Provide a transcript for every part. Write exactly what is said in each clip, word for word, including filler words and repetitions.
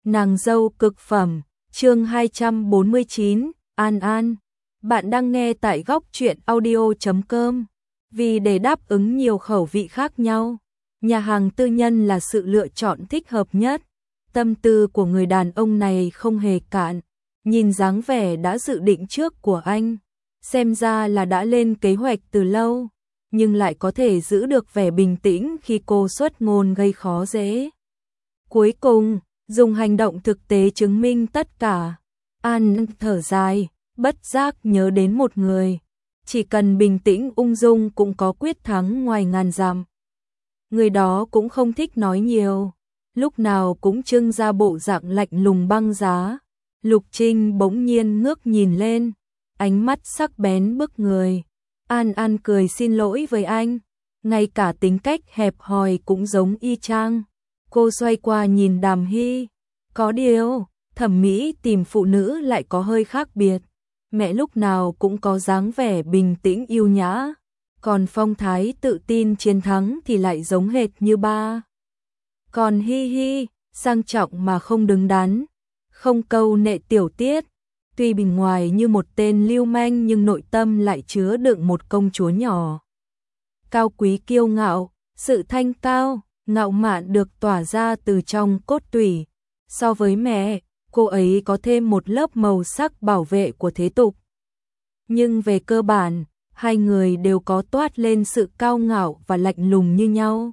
Nàng dâu cực phẩm, chương hai trăm bốn mươi chín, An An. Bạn đang nghe tại góc truyện audio chấm com. Vì để đáp ứng nhiều khẩu vị khác nhau, nhà hàng tư nhân là sự lựa chọn thích hợp nhất. Tâm tư của người đàn ông này không hề cạn, nhìn dáng vẻ đã dự định trước của anh, xem ra là đã lên kế hoạch từ lâu, nhưng lại có thể giữ được vẻ bình tĩnh khi cô xuất ngôn gây khó dễ. Cuối cùng, dùng hành động thực tế chứng minh tất cả. An thở dài, bất giác nhớ đến một người, chỉ cần bình tĩnh ung dung cũng có quyết thắng ngoài ngàn dặm. Người đó cũng không thích nói nhiều, lúc nào cũng trưng ra bộ dạng lạnh lùng băng giá. Lục Trinh bỗng nhiên ngước nhìn lên, ánh mắt sắc bén bức người. An An cười xin lỗi với anh, ngay cả tính cách hẹp hòi cũng giống y chang. Cô xoay qua nhìn Đàm Hy, có điều, thẩm mỹ tìm phụ nữ lại có hơi khác biệt. Mẹ lúc nào cũng có dáng vẻ bình tĩnh yêu nhã, còn phong thái tự tin chiến thắng thì lại giống hệt như ba. Còn Hi Hi, sang trọng mà không đứng đắn, không câu nệ tiểu tiết, tuy bề ngoài như một tên lưu manh nhưng nội tâm lại chứa đựng một công chúa nhỏ. Cao quý kiêu ngạo, sự thanh cao, ngạo mạn được tỏa ra từ trong cốt tủy. So với mẹ, cô ấy có thêm một lớp màu sắc bảo vệ của thế tục. Nhưng về cơ bản, hai người đều có toát lên sự cao ngạo và lạnh lùng như nhau.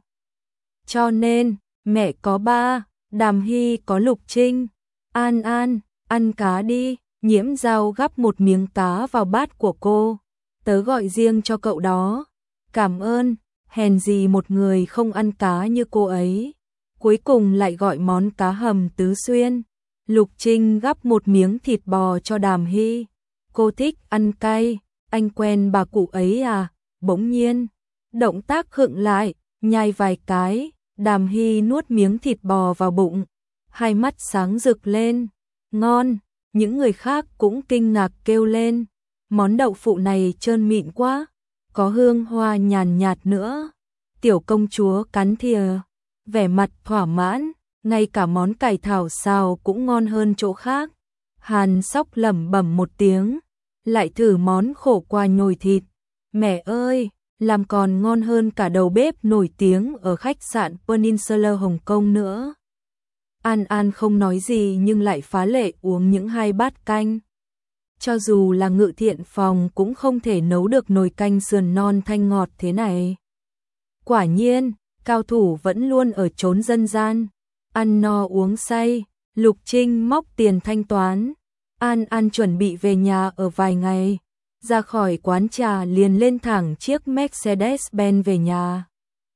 Cho nên, mẹ có ba, Đàm Hy có Lục Trinh. An An, ăn cá đi. Nhiễm Dao gắp một miếng cá vào bát của cô. Tớ gọi riêng cho cậu đó. Cảm ơn, hèn gì một người không ăn cá như cô ấy. Cuối cùng lại gọi món cá hầm tứ xuyên. Lục Trinh gắp một miếng thịt bò cho Đàm Hy. Cô thích ăn cay, anh quen bà cụ ấy à? Bỗng nhiên, động tác khựng lại, nhai vài cái, Đàm Hy nuốt miếng thịt bò vào bụng. Hai mắt sáng rực lên, ngon. Những người khác cũng kinh ngạc kêu lên, món đậu phụ này trơn mịn quá, có hương hoa nhàn nhạt nữa. Tiểu công chúa cắn thìa, vẻ mặt thỏa mãn, ngay cả món cải thảo xào cũng ngon hơn chỗ khác. Hàn Sóc lẩm bẩm một tiếng, lại thử món khổ qua nhồi thịt. Mẹ ơi, làm còn ngon hơn cả đầu bếp nổi tiếng ở khách sạn Peninsula Hồng Kông nữa. An An không nói gì nhưng lại phá lệ uống những hai bát canh. Cho dù là Ngự Thiện Phòng cũng không thể nấu được nồi canh sườn non thanh ngọt thế này. Quả nhiên, cao thủ vẫn luôn ở chốn dân gian. Ăn no uống say, Lục Trinh móc tiền thanh toán. An An chuẩn bị về nhà ở vài ngày. Ra khỏi quán trà liền lên thẳng chiếc Mercedes-Benz về nhà.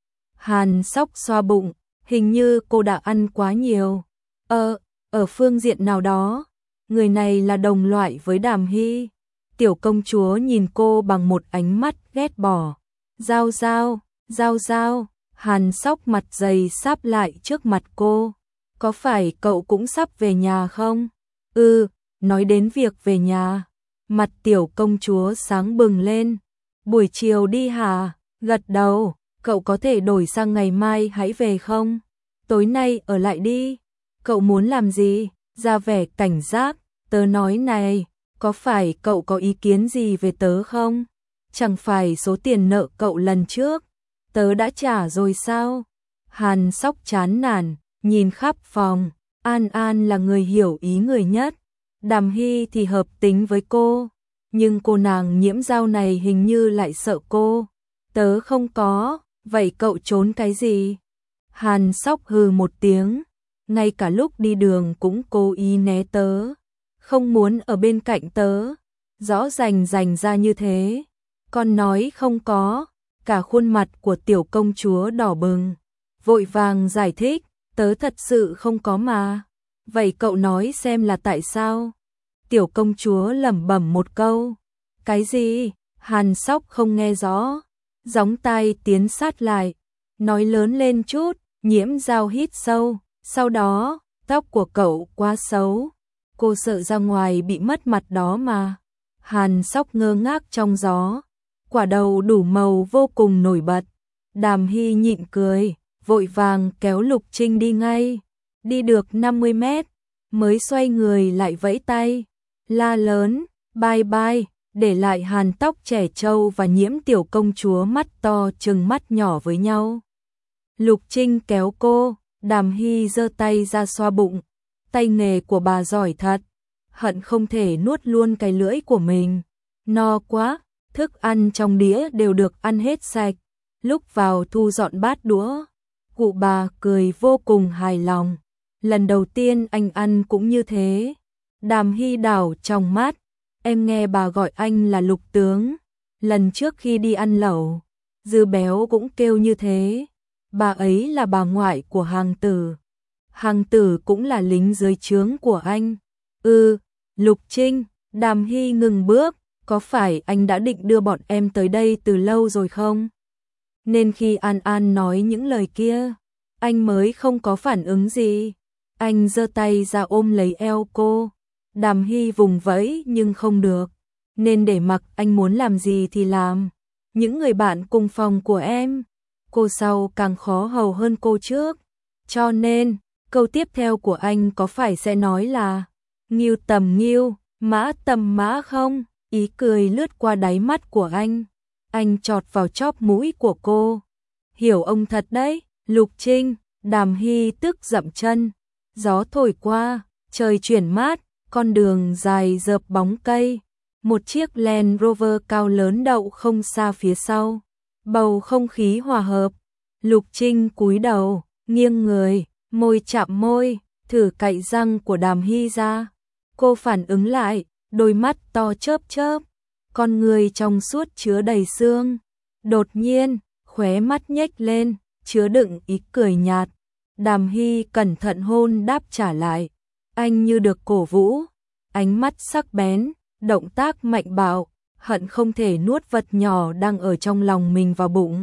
Hàn Sóc xoa bụng. Hình như cô đã ăn quá nhiều. Ờ, ở phương diện nào đó, người này là đồng loại với Đàm Hy. Tiểu công chúa nhìn cô bằng một ánh mắt ghét bỏ. Giao giao, giao giao, Hàn Sóc mặt dày sáp lại trước mặt cô. Có phải cậu cũng sắp về nhà không? Ừ, nói đến việc về nhà. Mặt tiểu công chúa sáng bừng lên. Buổi chiều đi hả? Gật đầu. Cậu có thể đổi sang ngày mai hãy về không? Tối nay ở lại đi. Cậu muốn làm gì? Ra vẻ cảnh giác. Tớ nói này, có phải cậu có ý kiến gì về tớ không? Chẳng phải số tiền nợ cậu lần trước tớ đã trả rồi sao? Hàn Sóc chán nản, nhìn khắp phòng. An An là người hiểu ý người nhất. Đàm Hy thì hợp tính với cô, nhưng cô nàng Nhiễm Dao này hình như lại sợ cô. Tớ không có. Vậy cậu trốn cái gì? Hàn Sóc hừ một tiếng, ngay cả lúc đi đường cũng cố ý né tớ, không muốn ở bên cạnh tớ, rõ rành rành ra như thế. Con nói không có, cả khuôn mặt của tiểu công chúa đỏ bừng, vội vàng giải thích, tớ thật sự không có mà. Vậy cậu nói xem là tại sao? Tiểu công chúa lẩm bẩm một câu. Cái gì? Hàn Sóc không nghe rõ. Gióng tai tiến sát lại, nói lớn lên chút. Nhiễm Dao hít sâu, sau đó, tóc của cậu quá xấu, cô sợ ra ngoài bị mất mặt đó mà. Hàn Sóc ngơ ngác trong gió, quả đầu đủ màu vô cùng nổi bật. Đàm Hy nhịn cười, vội vàng kéo Lục Trinh đi ngay. Đi được năm mươi mét, mới xoay người lại vẫy tay, la lớn, bye bye, để lại Hàn Tóc trẻ trâu và Nhiễm tiểu công chúa mắt to trừng mắt nhỏ với nhau. Lục Trinh kéo cô, Đàm Hy giơ tay ra xoa bụng, tay nghề của bà giỏi thật, hận không thể nuốt luôn cái lưỡi của mình, no quá, thức ăn trong đĩa đều được ăn hết sạch, lúc vào thu dọn bát đũa, cụ bà cười vô cùng hài lòng, lần đầu tiên anh ăn cũng như thế. Đàm Hy đảo trong mắt, em nghe bà gọi anh là Lục tướng, lần trước khi đi ăn lẩu, Dư Béo cũng kêu như thế, bà ấy là bà ngoại của Hàng Tử. Hàng Tử cũng là lính dưới trướng của anh. Ừ, Lục Trinh, Đàm Hy ngừng bước, có phải anh đã định đưa bọn em tới đây từ lâu rồi không? Nên khi An An nói những lời kia, anh mới không có phản ứng gì. Anh giơ tay ra ôm lấy eo cô. Đàm Hy vùng vẫy nhưng không được, nên để mặc anh muốn làm gì thì làm. Những người bạn cùng phòng của em, cô sau càng khó hầu hơn cô trước. Cho nên, câu tiếp theo của anh có phải sẽ nói là Ngưu tầm ngưu, mã tầm mã không? Ý cười lướt qua đáy mắt của anh. Anh chọt vào chóp mũi của cô. Hiểu ông thật đấy, Lục Trinh. Đàm Hy tức dậm chân. Gió thổi qua, trời chuyển mát, con đường dài rợp bóng cây. Một chiếc Land Rover cao lớn đậu không xa phía sau. Bầu không khí hòa hợp. Lục Trinh cúi đầu, nghiêng người, môi chạm môi, thử cạy răng của Đàm Hy ra. Cô phản ứng lại, đôi mắt to chớp chớp, con người trong suốt chứa đầy sương. Đột nhiên, khóe mắt nhếch lên, chứa đựng ý cười nhạt. Đàm Hy cẩn thận hôn đáp trả lại. Anh như được cổ vũ, ánh mắt sắc bén, động tác mạnh bạo, hận không thể nuốt vật nhỏ đang ở trong lòng mình vào bụng.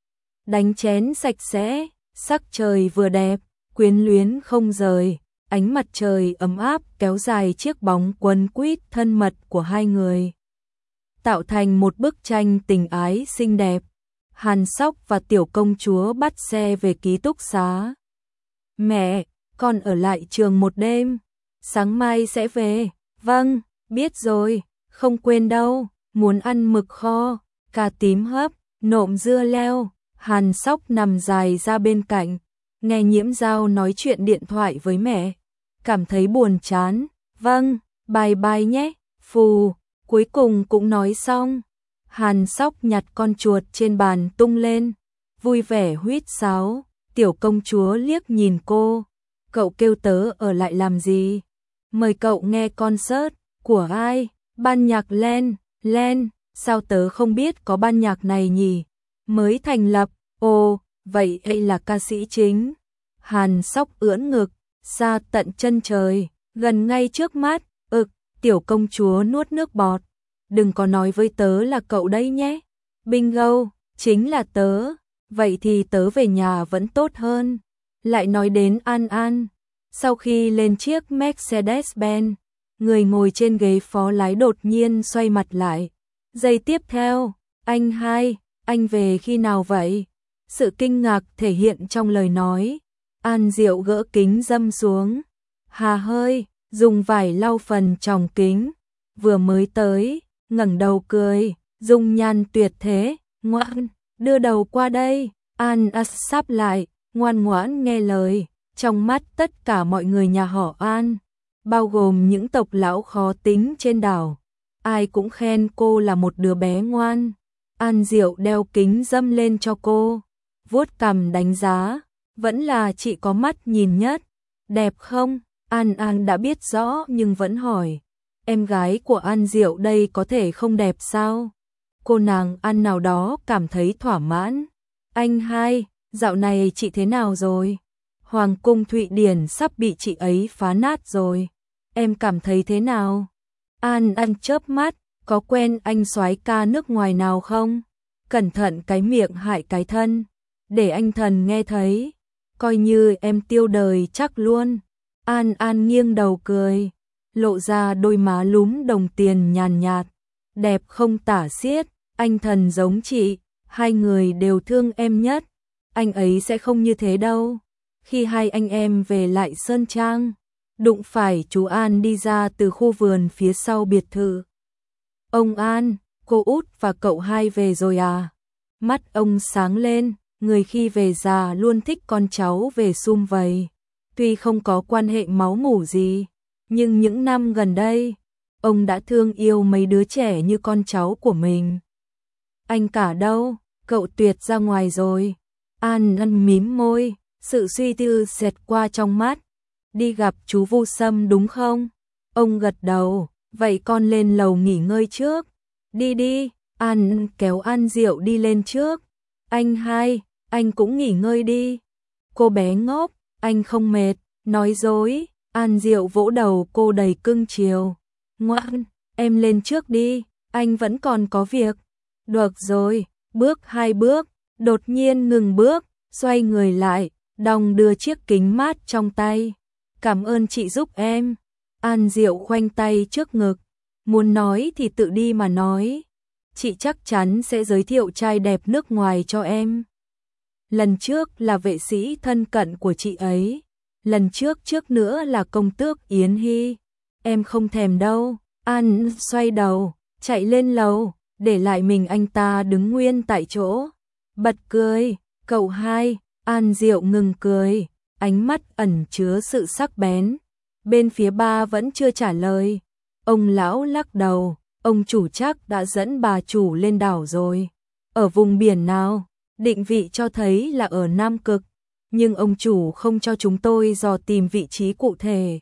Đánh chén sạch sẽ, sắc trời vừa đẹp, quyến luyến không rời, ánh mặt trời ấm áp kéo dài chiếc bóng quấn quýt thân mật của hai người, tạo thành một bức tranh tình ái xinh đẹp. Hàn Sóc và tiểu công chúa bắt xe về ký túc xá. Mẹ, con ở lại trường một đêm, sáng mai sẽ về. Vâng, biết rồi, không quên đâu, muốn ăn mực kho, cà tím hấp, nộm dưa leo. Hàn Sóc nằm dài ra bên cạnh, nghe Nhiễm Giao nói chuyện điện thoại với mẹ, cảm thấy buồn chán. Vâng, bye bye nhé, phù, cuối cùng cũng nói xong. Hàn Sóc nhặt con chuột trên bàn tung lên, vui vẻ huýt sáo. Tiểu công chúa liếc nhìn cô, cậu kêu tớ ở lại làm gì? Mời cậu nghe concert, của ai? Ban nhạc Len, Len, sao tớ không biết có ban nhạc này nhỉ? Mới thành lập, ồ, vậy ấy là ca sĩ chính. Hàn Sóc ưỡn ngực, xa tận chân trời, gần ngay trước mắt, ực, tiểu công chúa nuốt nước bọt. Đừng có nói với tớ là cậu đấy nhé. Bingo, chính là tớ. Vậy thì tớ về nhà vẫn tốt hơn. Lại nói đến An An. Sau khi lên chiếc Mercedes-Benz, người ngồi trên ghế phó lái đột nhiên xoay mặt lại. Giây tiếp theo, anh hai, anh về khi nào vậy? Sự kinh ngạc thể hiện trong lời nói. An Diệu gỡ kính râm xuống. Hà hơi, dùng vải lau phần tròng kính. Vừa mới tới, ngẩng đầu cười, dung nhan tuyệt thế, ngoan. Đưa đầu qua đây. An As sắp lại, ngoan ngoãn nghe lời. Trong mắt tất cả mọi người nhà họ An, bao gồm những tộc lão khó tính trên đảo, ai cũng khen cô là một đứa bé ngoan. An Diệu đeo kính râm lên cho cô, vuốt cằm đánh giá, vẫn là chị có mắt nhìn nhất. Đẹp không? An An đã biết rõ nhưng vẫn hỏi, em gái của An Diệu đây có thể không đẹp sao? Cô nàng An nào đó cảm thấy thỏa mãn. Anh hai, dạo này chị thế nào rồi? Hoàng cung Thụy Điển sắp bị chị ấy phá nát rồi. Em cảm thấy thế nào? An An chớp mắt, có quen anh soái ca nước ngoài nào không? Cẩn thận cái miệng hại cái thân, để anh thần nghe thấy, coi như em tiêu đời chắc luôn. An An nghiêng đầu cười, lộ ra đôi má lúm đồng tiền nhàn nhạt, đẹp không tả xiết. Anh thần giống chị, hai người đều thương em nhất. Anh ấy sẽ không như thế đâu. Khi hai anh em về lại Sơn Trang, đụng phải chú An đi ra từ khu vườn phía sau biệt thự. Ông An, cô út và cậu hai về rồi à? Mắt ông sáng lên, người khi về già luôn thích con cháu về sum vầy. Tuy không có quan hệ máu mủ gì, nhưng những năm gần đây, ông đã thương yêu mấy đứa trẻ như con cháu của mình. Anh cả đâu? Cậu Tuyệt ra ngoài rồi. An An mím môi, sự suy tư xẹt qua trong mắt. Đi gặp chú Vu Sâm đúng không? Ông gật đầu, vậy con lên lầu nghỉ ngơi trước. Đi đi, An kéo An Diệu đi lên trước. Anh hai, anh cũng nghỉ ngơi đi. Cô bé ngốc, anh không mệt, nói dối. An Diệu vỗ đầu cô đầy cưng chiều. Ngoan, em lên trước đi, anh vẫn còn có việc. Được rồi, bước hai bước, đột nhiên ngừng bước, xoay người lại, đong đưa chiếc kính mát trong tay. Cảm ơn chị giúp em. An Diệu khoanh tay trước ngực, muốn nói thì tự đi mà nói. Chị chắc chắn sẽ giới thiệu trai đẹp nước ngoài cho em. Lần trước là vệ sĩ thân cận của chị ấy, lần trước trước nữa là công tước Yến Hy. Em không thèm đâu. An xoay đầu, chạy lên lầu, để lại mình anh ta đứng nguyên tại chỗ. Bật cười, cậu hai. An Diệu ngừng cười, ánh mắt ẩn chứa sự sắc bén. Bên phía ba vẫn chưa trả lời. Ông lão lắc đầu, ông chủ chắc đã dẫn bà chủ lên đảo rồi. Ở vùng biển nào? Định vị cho thấy là ở Nam Cực, nhưng ông chủ không cho chúng tôi dò tìm vị trí cụ thể.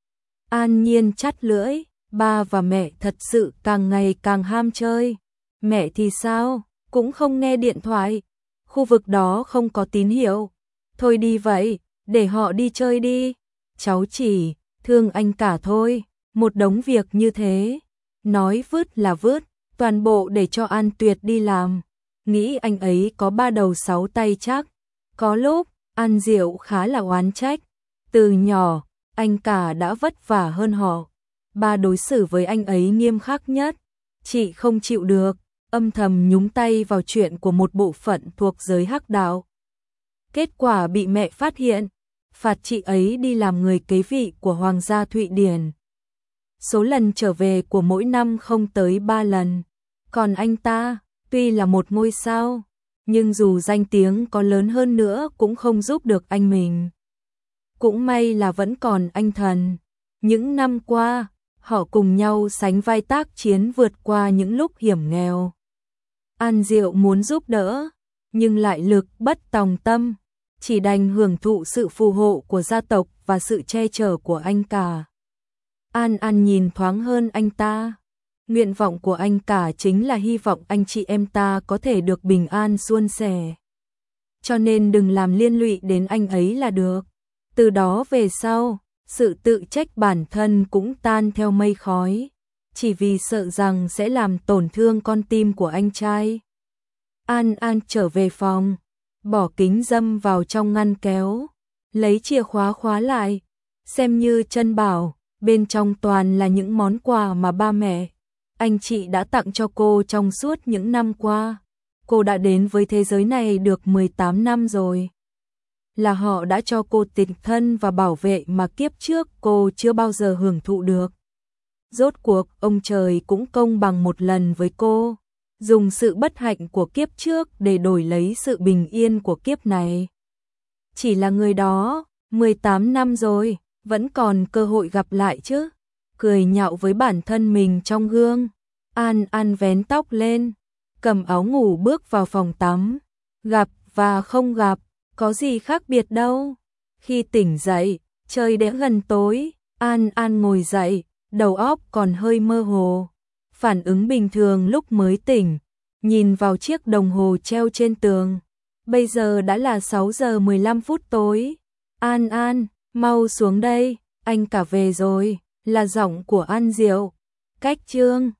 An Nhiên chắt lưỡi, ba và mẹ thật sự càng ngày càng ham chơi. Mẹ thì sao? Cũng không nghe điện thoại. Khu vực đó không có tín hiệu. Thôi đi vậy, để họ đi chơi đi. Cháu chỉ thương anh cả thôi, một đống việc như thế. Nói vứt là vứt, toàn bộ để cho An Tuyệt đi làm. Nghĩ anh ấy có ba đầu sáu tay chắc. Có lúc, An Diệu khá là oán trách. Từ nhỏ, anh cả đã vất vả hơn họ. Ba đối xử với anh ấy nghiêm khắc nhất. Chị không chịu được, âm thầm nhúng tay vào chuyện của một bộ phận thuộc giới hắc đạo. Kết quả bị mẹ phát hiện, phạt chị ấy đi làm người kế vị của Hoàng gia Thụy Điển. Số lần trở về của mỗi năm không tới ba lần. Còn anh ta, tuy là một ngôi sao, nhưng dù danh tiếng có lớn hơn nữa cũng không giúp được anh mình. Cũng may là vẫn còn anh Thần. Những năm qua, họ cùng nhau sánh vai tác chiến vượt qua những lúc hiểm nghèo. An Diệu muốn giúp đỡ, nhưng lại lực bất tòng tâm, chỉ đành hưởng thụ sự phù hộ của gia tộc và sự che chở của anh cả. An An nhìn thoáng hơn anh ta. Nguyện vọng của anh cả chính là hy vọng anh chị em ta có thể được bình an suôn sẻ. Cho nên đừng làm liên lụy đến anh ấy là được. Từ đó về sau, sự tự trách bản thân cũng tan theo mây khói, chỉ vì sợ rằng sẽ làm tổn thương con tim của anh trai. An An trở về phòng, bỏ kính dâm vào trong ngăn kéo, lấy chìa khóa khóa lại, xem như chân bảo, bên trong toàn là những món quà mà ba mẹ, anh chị đã tặng cho cô trong suốt những năm qua. Cô đã đến với thế giới này được mười tám năm rồi. Là họ đã cho cô tình thân và bảo vệ mà kiếp trước cô chưa bao giờ hưởng thụ được. Rốt cuộc, ông trời cũng công bằng một lần với cô, dùng sự bất hạnh của kiếp trước để đổi lấy sự bình yên của kiếp này. Chỉ là người đó, mười tám năm rồi, vẫn còn cơ hội gặp lại chứ. Cười nhạo với bản thân mình trong gương, An An vén tóc lên, cầm áo ngủ bước vào phòng tắm. Gặp và không gặp, có gì khác biệt đâu. Khi tỉnh dậy, trời đã gần tối, An An ngồi dậy, đầu óc còn hơi mơ hồ. Phản ứng bình thường lúc mới tỉnh, nhìn vào chiếc đồng hồ treo trên tường. Bây giờ đã là sáu giờ mười lăm phút tối. An An, mau xuống đây, anh cả về rồi, là giọng của An Diệu. Cách chương